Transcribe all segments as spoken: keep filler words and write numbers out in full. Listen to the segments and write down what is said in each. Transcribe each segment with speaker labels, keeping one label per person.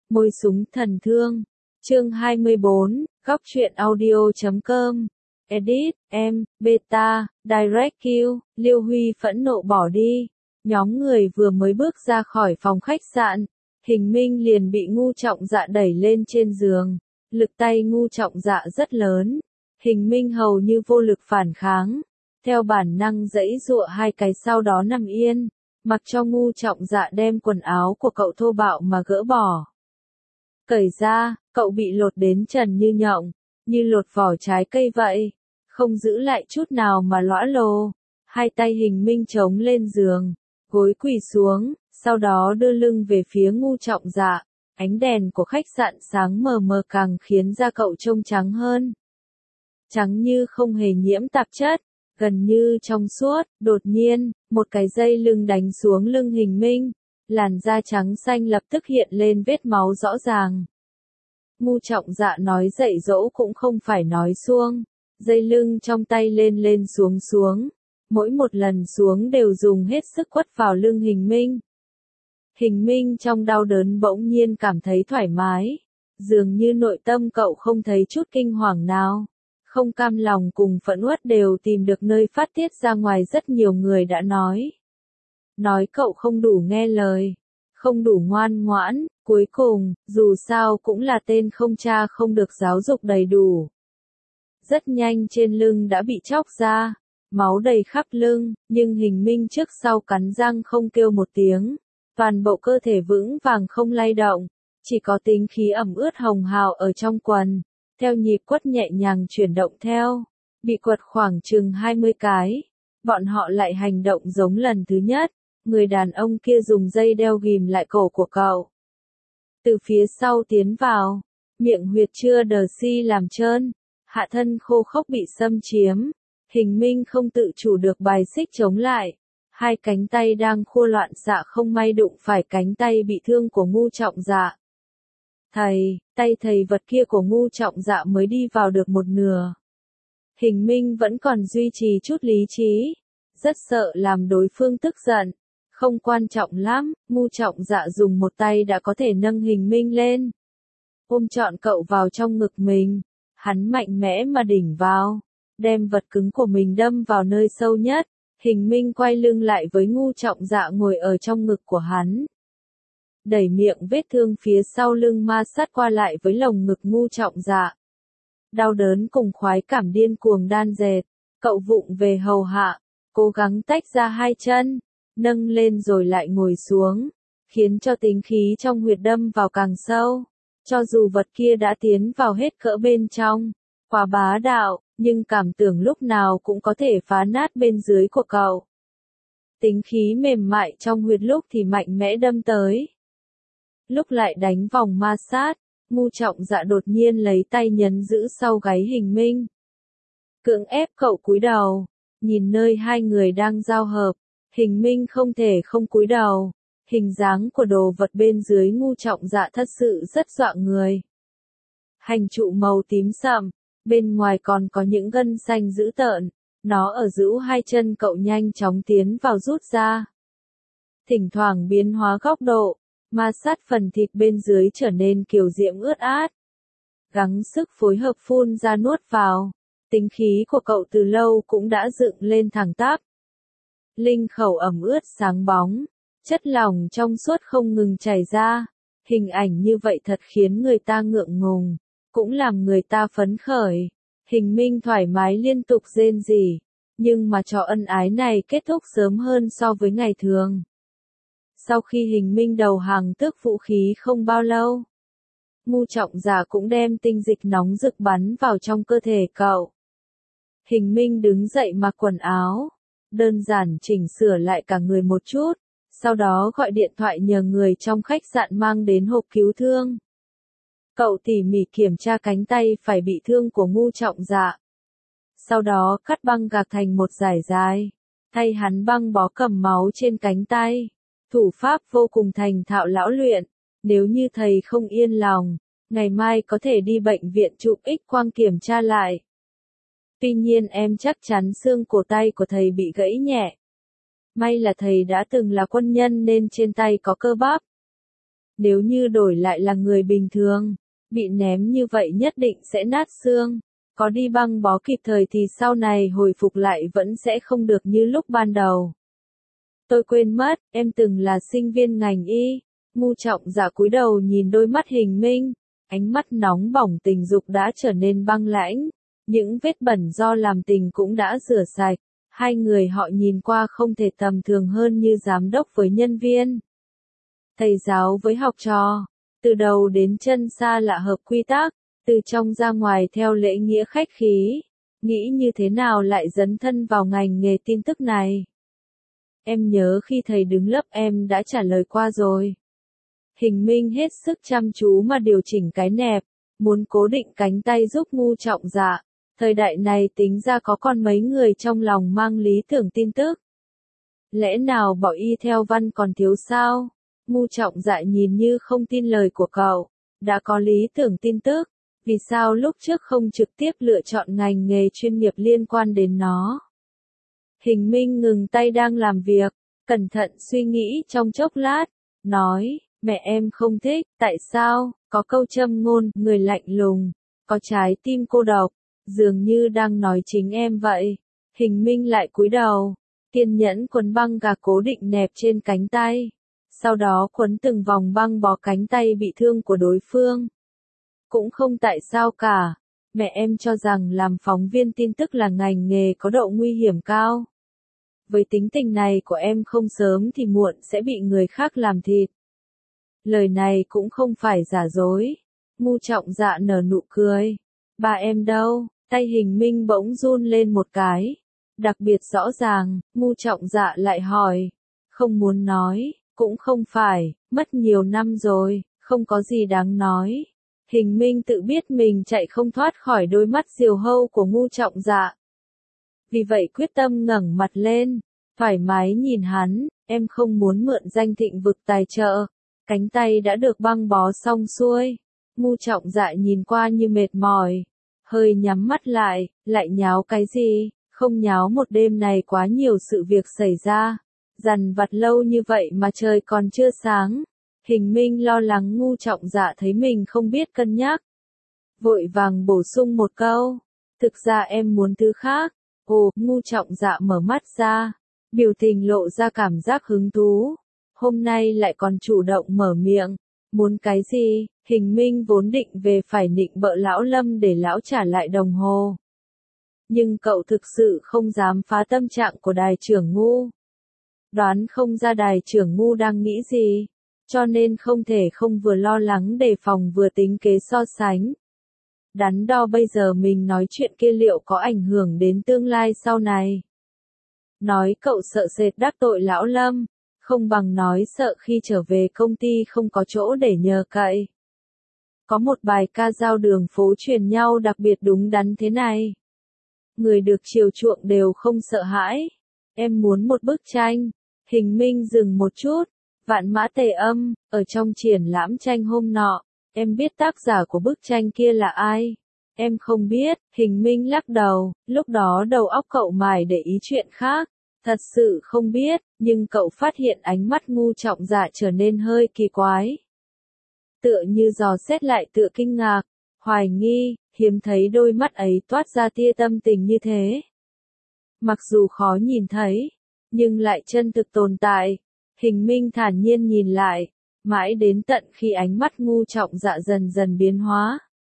Speaker 1: Môi súng thần thương. Chương hai mươi bốn, góc truyện audio chấm com. Edit, em, beta, direct kill, Liêu Huy phẫn nộ bỏ đi. Nhóm người vừa mới bước ra khỏi phòng khách sạn, Hình Minh liền bị Ngu Trọng Dạ đẩy lên trên giường. Lực tay Ngu Trọng Dạ rất lớn. Hình Minh hầu như vô lực phản kháng. Theo bản năng giãy giụa hai cái sau đó nằm yên, mặc cho Ngu Trọng Dạ đem quần áo của cậu thô bạo mà gỡ bỏ. Cởi ra, cậu bị lột đến trần như nhộng, như lột vỏ trái cây vậy, không giữ lại chút nào mà lõa lồ. Hai tay Hình Minh chống lên giường, gối quỳ xuống, sau đó đưa lưng về phía Ngu Trọng Dạ. Ánh đèn của khách sạn sáng mờ mờ càng khiến da cậu trông trắng hơn. Trắng như không hề nhiễm tạp chất, gần như trong suốt. Đột nhiên, một cái dây lưng đánh xuống lưng Hình Minh. Làn da trắng xanh lập tức hiện lên vết máu rõ ràng. Ngu Trọng Dạ nói dạy dỗ cũng không phải nói suông. Dây lưng trong tay lên lên xuống xuống. Mỗi một lần xuống đều dùng hết sức quất vào lưng Hình Minh. Hình Minh trong đau đớn bỗng nhiên cảm thấy thoải mái. Dường như nội tâm cậu không thấy chút kinh hoàng nào. Không cam lòng cùng phẫn uất đều tìm được nơi phát tiết ra ngoài. Rất nhiều người đã nói. Nói cậu không đủ nghe lời, không đủ ngoan ngoãn, cuối cùng, dù sao cũng là tên không cha không được giáo dục đầy đủ. Rất nhanh trên lưng đã bị chóc ra, máu đầy khắp lưng, nhưng Hình Minh trước sau cắn răng không kêu một tiếng. Toàn bộ cơ thể vững vàng không lay động, chỉ có tính khí ẩm ướt hồng hào ở trong quần, theo nhịp quất nhẹ nhàng chuyển động theo. Bị quật khoảng chừng hai mươi cái, bọn họ lại hành động giống lần thứ nhất. Người đàn ông kia dùng dây đeo ghìm lại cổ của cậu. Từ phía sau tiến vào, miệng huyệt chưa đờ si làm trơn, hạ thân khô khốc bị xâm chiếm. Hình Minh không tự chủ được bài xích chống lại. Hai cánh tay đang khua loạn xạ không may đụng phải cánh tay bị thương của Ngu Trọng Dạ. Thầy, tay thầy vật kia của Ngu Trọng Dạ mới đi vào được một nửa. Hình Minh vẫn còn duy trì chút lý trí. Rất sợ làm đối phương tức giận. Không quan trọng lắm, Ngu Trọng Dạ dùng một tay đã có thể nâng Hình Minh lên. Ôm trọn cậu vào trong ngực mình. Hắn mạnh mẽ mà đỉnh vào. Đem vật cứng của mình đâm vào nơi sâu nhất. Hình Minh quay lưng lại với Ngu Trọng Dạ ngồi ở trong ngực của hắn. Đẩy miệng vết thương phía sau lưng ma sát qua lại với lồng ngực Ngu Trọng Dạ. Đau đớn cùng khoái cảm điên cuồng đan dệt. Cậu vụng về hầu hạ. Cố gắng tách ra hai chân. Nâng lên rồi lại ngồi xuống, khiến cho tính khí trong huyệt đâm vào càng sâu. Cho dù vật kia đã tiến vào hết cỡ bên trong, quá bá đạo, nhưng cảm tưởng lúc nào cũng có thể phá nát bên dưới của cậu. Tính khí mềm mại trong huyệt lúc thì mạnh mẽ đâm tới. Lúc lại đánh vòng ma sát, Ngu Trọng Dạ đột nhiên lấy tay nhấn giữ sau gáy Hình Minh. Cưỡng ép cậu cúi đầu, nhìn nơi hai người đang giao hợp. Hình Minh không thể không cúi đầu. Hình dáng của đồ vật bên dưới Ngu Trọng Dạ thật sự rất dọa người. Hành trụ màu tím sậm, bên ngoài còn có những gân xanh dữ tợn. Nó ở giữa hai chân cậu nhanh chóng tiến vào rút ra. Thỉnh thoảng biến hóa góc độ, ma sát phần thịt bên dưới trở nên kiều diễm ướt át. Gắng sức phối hợp phun ra nuốt vào. Tính khí của cậu từ lâu cũng đã dựng lên thẳng tắp. Linh khẩu ẩm ướt sáng bóng, chất lỏng trong suốt không ngừng chảy ra. Hình ảnh như vậy thật khiến người ta ngượng ngùng, cũng làm người ta phấn khởi. Hình Minh thoải mái liên tục rên rỉ, nhưng mà trò ân ái này kết thúc sớm hơn so với ngày thường. Sau khi Hình Minh đầu hàng tước vũ khí không bao lâu, Ngu Trọng Dạ cũng đem tinh dịch nóng rực bắn vào trong cơ thể cậu. Hình Minh đứng dậy mặc quần áo. Đơn giản chỉnh sửa lại cả người một chút, sau đó gọi điện thoại nhờ người trong khách sạn mang đến hộp cứu thương. Cậu tỉ mỉ kiểm tra cánh tay phải bị thương của Ngu Trọng Dạ. Sau đó cắt băng gạc thành một dải dài, thay hắn băng bó cầm máu trên cánh tay. Thủ pháp vô cùng thành thạo lão luyện, nếu như thầy không yên lòng, ngày mai có thể đi bệnh viện chụp X quang kiểm tra lại. Tuy nhiên em chắc chắn xương cổ tay của thầy bị gãy nhẹ. May là thầy đã từng là quân nhân nên trên tay có cơ bắp. Nếu như đổi lại là người bình thường, bị ném như vậy nhất định sẽ nát xương. Có đi băng bó kịp thời thì sau này hồi phục lại vẫn sẽ không được như lúc ban đầu. Tôi quên mất, em từng là sinh viên ngành y. Ngu Trọng Dạ cúi đầu nhìn đôi mắt Hình Minh, ánh mắt nóng bỏng tình dục đã trở nên băng lãnh, những vết bẩn do làm tình cũng đã rửa sạch. Hai người họ nhìn qua không thể tầm thường hơn như giám đốc với nhân viên, thầy giáo với học trò, từ đầu đến chân xa lạ hợp quy tắc, từ trong ra ngoài theo lễ nghĩa khách khí. Nghĩ như thế nào lại dấn thân vào ngành nghề tin tức này? Em nhớ khi thầy đứng lớp em đã trả lời qua rồi. Hình Minh hết sức chăm chú mà điều chỉnh cái nẹp, muốn cố định cánh tay giúp Ngu Trọng Dạ. Thời đại này tính ra có còn mấy người trong lòng mang lý tưởng tin tức. Lẽ nào bỏ y theo văn còn thiếu sao? Ngu Trọng Dạ nhìn như không tin lời của cậu. Đã có lý tưởng tin tức, vì sao lúc trước không trực tiếp lựa chọn ngành nghề chuyên nghiệp liên quan đến nó? Hình Minh ngừng tay đang làm việc, cẩn thận suy nghĩ trong chốc lát, nói, mẹ em không thích, tại sao? Có câu châm ngôn, người lạnh lùng, có trái tim cô độc, dường như đang nói chính em vậy. Hình Minh lại cúi đầu, kiên nhẫn quấn băng gạc cố định nẹp trên cánh tay, sau đó quấn từng vòng băng bó cánh tay bị thương của đối phương. Cũng không tại sao cả, mẹ em cho rằng làm phóng viên tin tức là ngành nghề có độ nguy hiểm cao. Với tính tình này của em không sớm thì muộn sẽ bị người khác làm thịt. Lời này cũng không phải giả dối. Ngu Trọng Dạ nở nụ cười. Ba em đâu? Tay Hình Minh bỗng run lên một cái. Đặc biệt rõ ràng, Ngu Trọng Dạ lại hỏi. Không muốn nói, cũng không phải, mất nhiều năm rồi, không có gì đáng nói. Hình Minh tự biết mình chạy không thoát khỏi đôi mắt diều hâu của Ngu Trọng Dạ. Vì vậy quyết tâm ngẩng mặt lên, thoải mái nhìn hắn, em không muốn mượn danh Thịnh Vực tài trợ. Cánh tay đã được băng bó xong xuôi. Ngu Trọng Dạ nhìn qua như mệt mỏi, hơi nhắm mắt lại, lại nháo cái gì? Không nháo một đêm này quá nhiều sự việc xảy ra. Dằn vặt lâu như vậy mà trời còn chưa sáng. Hình Minh lo lắng Ngu Trọng Dạ thấy mình không biết cân nhắc. Vội vàng bổ sung một câu. Thực ra em muốn thứ khác. Ồ, Ngu Trọng Dạ mở mắt ra. Biểu tình lộ ra cảm giác hứng thú. Hôm nay lại còn chủ động mở miệng. Muốn cái gì? Hình Minh vốn định về phải nịnh bợ lão Lâm để lão trả lại đồng hồ. Nhưng cậu thực sự không dám phá tâm trạng của đài trưởng Ngu. Đoán không ra đài trưởng Ngu đang nghĩ gì. Cho nên không thể không vừa lo lắng đề phòng vừa tính kế so sánh. Đắn đo bây giờ mình nói chuyện kia liệu có ảnh hưởng đến tương lai sau này. Nói cậu sợ sệt đắc tội lão Lâm. Không bằng nói sợ khi trở về công ty không có chỗ để nhờ cậy. Có một bài ca dao đường phố truyền nhau đặc biệt đúng đắn thế này. Người được chiều chuộng đều không sợ hãi. Em muốn một bức tranh. Hình Minh dừng một chút. Vạn Mã Tề Âm, ở trong triển lãm tranh hôm nọ. Em biết tác giả của bức tranh kia là ai? Em không biết. Hình Minh lắc đầu. Lúc đó đầu óc cậu mải để ý chuyện khác. Thật sự không biết, nhưng cậu phát hiện ánh mắt Ngu Trọng Dạ trở nên hơi kỳ quái. Tựa như dò xét lại tựa kinh ngạc, hoài nghi, hiếm thấy đôi mắt ấy toát ra tia tâm tình như thế. Mặc dù khó nhìn thấy, nhưng lại chân thực tồn tại. Hình Minh thản nhiên nhìn lại, mãi đến tận khi ánh mắt Ngu Trọng Dạ dần dần biến hóa.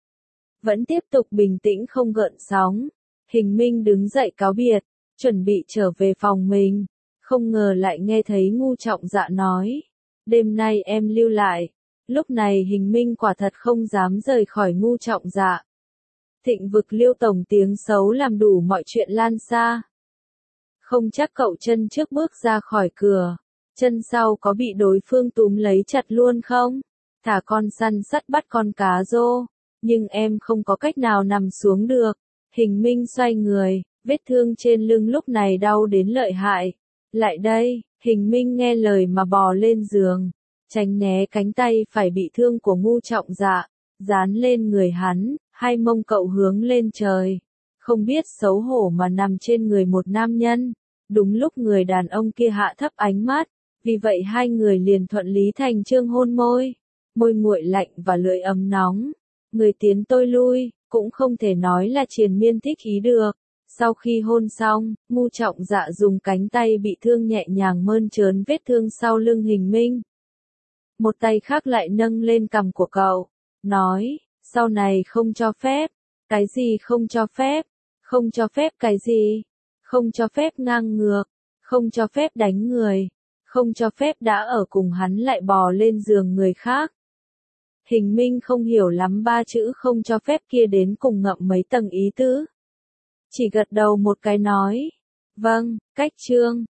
Speaker 1: Vẫn tiếp tục bình tĩnh không gợn sóng. Hình Minh đứng dậy cáo biệt. Chuẩn bị trở về phòng mình, không ngờ lại nghe thấy Ngu Trọng Dạ nói, đêm nay em lưu lại. Lúc này Hình Minh quả thật không dám rời khỏi Ngu Trọng Dạ. Thịnh Vực Liêu tổng tiếng xấu làm đủ mọi chuyện lan xa. Không chắc cậu chân trước bước ra khỏi cửa, chân sau có bị đối phương túm lấy chặt luôn không? Thả con săn sắt bắt con cá rô, nhưng em không có cách nào nằm xuống được. Hình Minh xoay người. Vết thương trên lưng lúc này đau đến lợi hại. Lại đây, Hình Minh nghe lời mà bò lên giường, tránh né cánh tay phải bị thương của Ngu Trọng Dạ, dán lên người hắn, hai mông cậu hướng lên trời. Không biết xấu hổ mà nằm trên người một nam nhân. Đúng lúc người đàn ông kia hạ thấp ánh mắt, vì vậy hai người liền thuận lý thành chương hôn môi. môi nguội lạnh và lưỡi ấm nóng. Người tiến tôi lui, cũng không thể nói là triền miên thích ý được. Sau khi hôn xong, Ngu Trọng Dạ dùng cánh tay bị thương nhẹ nhàng mơn trớn vết thương sau lưng Hình Minh. Một tay khác lại nâng lên cằm của cậu, nói, sau này không cho phép. Cái gì không cho phép? Không cho phép cái gì? Không cho phép ngang ngược, không cho phép đánh người, không cho phép đã ở cùng hắn lại bò lên giường người khác. Hình Minh không hiểu lắm ba chữ không cho phép kia đến cùng ngậm mấy tầng ý tứ. Chỉ gật đầu một cái nói, vâng, cách chương.